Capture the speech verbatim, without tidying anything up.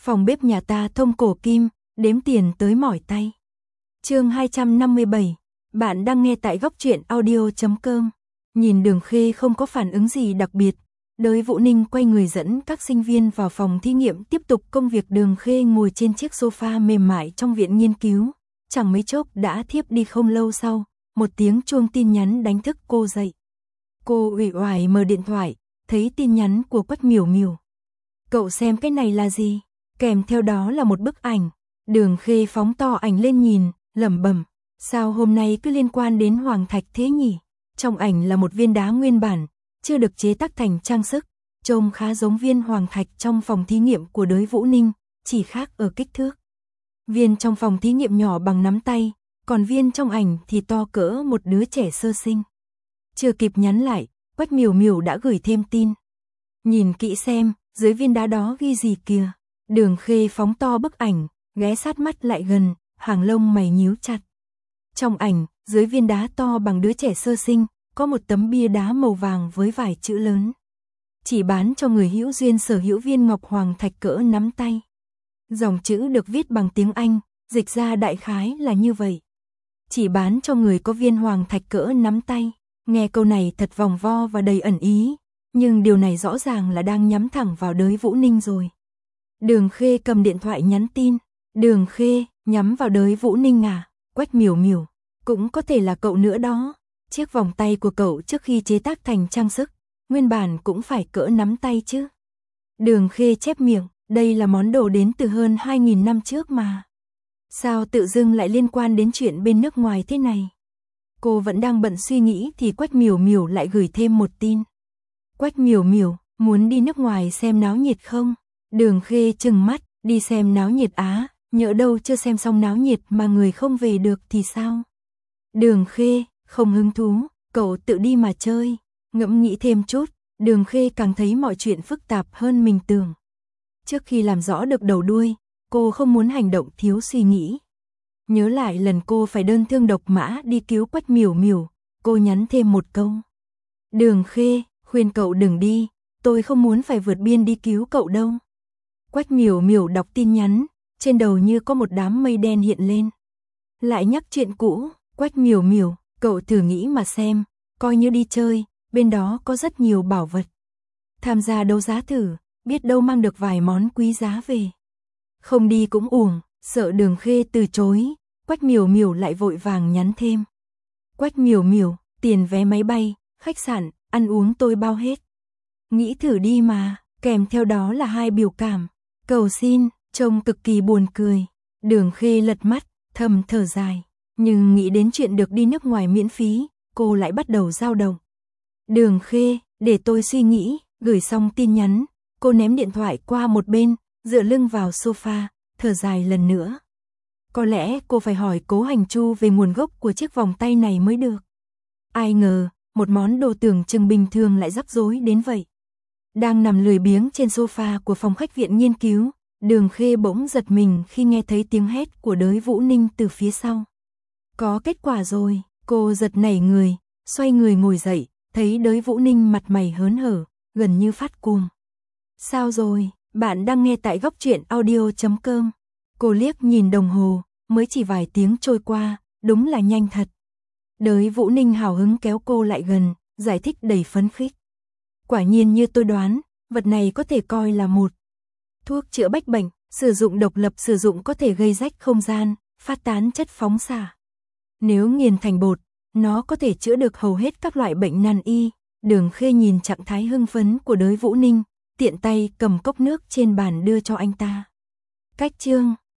Phòng bếp nhà ta thông cổ kim, đếm tiền tới mỏi tay. Chương hai trăm năm mươi bảy. Bạn đang nghe tại góc truyện audio chấm com. Nhìn Đường Khê không có phản ứng gì đặc biệt, Đới Vũ Ninh quay người dẫn các sinh viên vào phòng thí nghiệm tiếp tục công việc. Đường Khê ngồi trên chiếc sofa mềm mại trong viện nghiên cứu, chẳng mấy chốc đã thiếp đi. Không lâu sau, một tiếng chuông tin nhắn đánh thức cô dậy. Cô uể oải mở điện thoại, thấy tin nhắn của Quách Miểu Miểu. Cậu xem cái này là gì? Kèm theo đó là một bức ảnh. Đường Khê phóng to ảnh lên nhìn, lẩm bẩm, sao hôm nay cứ liên quan đến hoàng thạch thế nhỉ? Trong ảnh là một viên đá nguyên bản, chưa được chế tác thành trang sức, trông khá giống viên hoàng thạch trong phòng thí nghiệm của Đới Vũ Ninh, chỉ khác ở kích thước. Viên trong phòng thí nghiệm nhỏ bằng nắm tay, còn viên trong ảnh thì to cỡ một đứa trẻ sơ sinh. Chưa kịp nhắn lại, Quách Miểu Miểu đã gửi thêm tin. Nhìn kỹ xem, dưới viên đá đó ghi gì kìa. Đường Khê phóng to bức ảnh, ghé sát mắt lại gần, hàng lông mày nhíu chặt. Trong ảnh, dưới viên đá to bằng đứa trẻ sơ sinh, có một tấm bia đá màu vàng với vài chữ lớn. Chỉ bán cho người hữu duyên sở hữu viên ngọc hoàng thạch cỡ nắm tay. Dòng chữ được viết bằng tiếng Anh, dịch ra đại khái là như vậy. Chỉ bán cho người có viên hoàng thạch cỡ nắm tay. Nghe câu này thật vòng vo và đầy ẩn ý, nhưng điều này rõ ràng là đang nhắm thẳng vào Đới Vũ Ninh rồi. Đường Khê cầm điện thoại nhắn tin. Đường Khê, nhắm vào Đới Vũ Ninh à? Quách Miểu Miểu, cũng có thể là cậu nữa đó. Chiếc vòng tay của cậu trước khi chế tác thành trang sức, nguyên bản cũng phải cỡ nắm tay chứ. Đường Khê chép miệng, đây là món đồ đến từ hơn hai nghìn năm trước mà. Sao tự dưng lại liên quan đến chuyện bên nước ngoài thế này? Cô vẫn đang bận suy nghĩ thì Quách Miểu Miểu lại gửi thêm một tin. Quách Miểu Miểu, muốn đi nước ngoài xem náo nhiệt không? Đường Khê trừng mắt, đi xem náo nhiệt á, nhỡ đâu chưa xem xong náo nhiệt mà người không về được thì sao? Đường Khê, không hứng thú, cậu tự đi mà chơi. Ngẫm nghĩ thêm chút, Đường Khê càng thấy mọi chuyện phức tạp hơn mình tưởng. Trước khi làm rõ được đầu đuôi, cô không muốn hành động thiếu suy nghĩ. Nhớ lại lần cô phải đơn thương độc mã đi cứu Quách Miểu Miểu, cô nhắn thêm một câu. Đường Khê, khuyên cậu đừng đi, tôi không muốn phải vượt biên đi cứu cậu đâu. Quách Miểu Miểu đọc tin nhắn, trên đầu như có một đám mây đen hiện lên. Lại nhắc chuyện cũ, Quách Miểu Miểu, cậu thử nghĩ mà xem, coi như đi chơi, bên đó có rất nhiều bảo vật. Tham gia đấu giá thử, biết đâu mang được vài món quý giá về. Không đi cũng uổng, sợ Đường Khê từ chối, Quách Miểu Miểu lại vội vàng nhắn thêm. Quách Miểu Miểu, tiền vé máy bay, khách sạn, ăn uống tôi bao hết. Nghĩ thử đi mà, kèm theo đó là hai biểu cảm. Cầu xin, trông cực kỳ buồn cười. Đường Khê lật mắt, thầm thở dài. Nhưng nghĩ đến chuyện được đi nước ngoài miễn phí, cô lại bắt đầu dao động. Đường Khê, để tôi suy nghĩ. Gửi xong tin nhắn, cô ném điện thoại qua một bên, dựa lưng vào sofa, thở dài lần nữa. Có lẽ cô phải hỏi Cố Hành Chu về nguồn gốc của chiếc vòng tay này mới được. Ai ngờ, một món đồ tưởng chừng bình thường lại rắc rối đến vậy. Đang nằm lười biếng trên sofa của phòng khách viện nghiên cứu, Đường Khê bỗng giật mình khi nghe thấy tiếng hét của Đới Vũ Ninh từ phía sau. Có kết quả rồi, cô giật nảy người, xoay người ngồi dậy, thấy Đới Vũ Ninh mặt mày hớn hở, gần như phát cuồng. Sao rồi, bạn đang nghe tại góc truyện audio chấm com. Cô liếc nhìn đồng hồ, mới chỉ vài tiếng trôi qua, đúng là nhanh thật. Đới Vũ Ninh hào hứng kéo cô lại gần, giải thích đầy phấn khích. Quả nhiên như tôi đoán, vật này có thể coi là một thuốc chữa bách bệnh, sử dụng độc lập, sử dụng có thể gây rách không gian, phát tán chất phóng xạ. Nếu nghiền thành bột, nó có thể chữa được hầu hết các loại bệnh nan y. Đường Khê nhìn trạng thái hưng phấn của Đới Vũ Ninh, tiện tay cầm cốc nước trên bàn đưa cho anh ta. Cách chương,